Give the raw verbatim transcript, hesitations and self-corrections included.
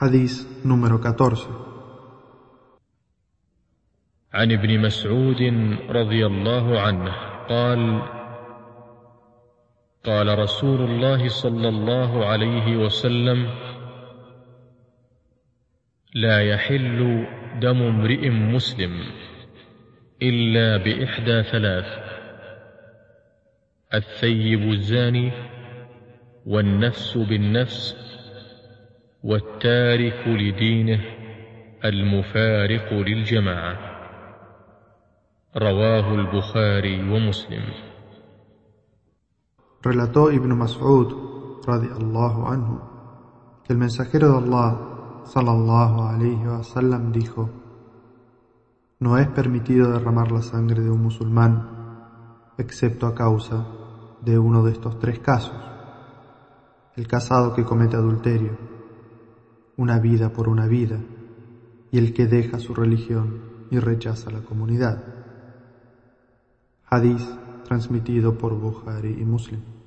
Hadís número catorce. عن ابن مسعود رضي الله عنه قال: قال رسول الله صلى الله عليه وسلم: لا يحل دم امرئ مسلم إلا بإحدى ثلاث: الثيب الزاني، والنفس بالنفس، والتارك لدينه المفارق للجماعة. رواه البخاري ومسلم. Relató Ibn Mas'ud, radiallahu anhu, que el mensajero de Allah, sallallahu alayhi wa sallam, dijo: no es permitido derramar la sangre de un musulmán, excepto a causa de uno de estos tres casos: el casado que comete adulterio, una vida por una vida, y el que deja su religión y rechaza la comunidad. Hadís transmitido por Bukhari y Muslim.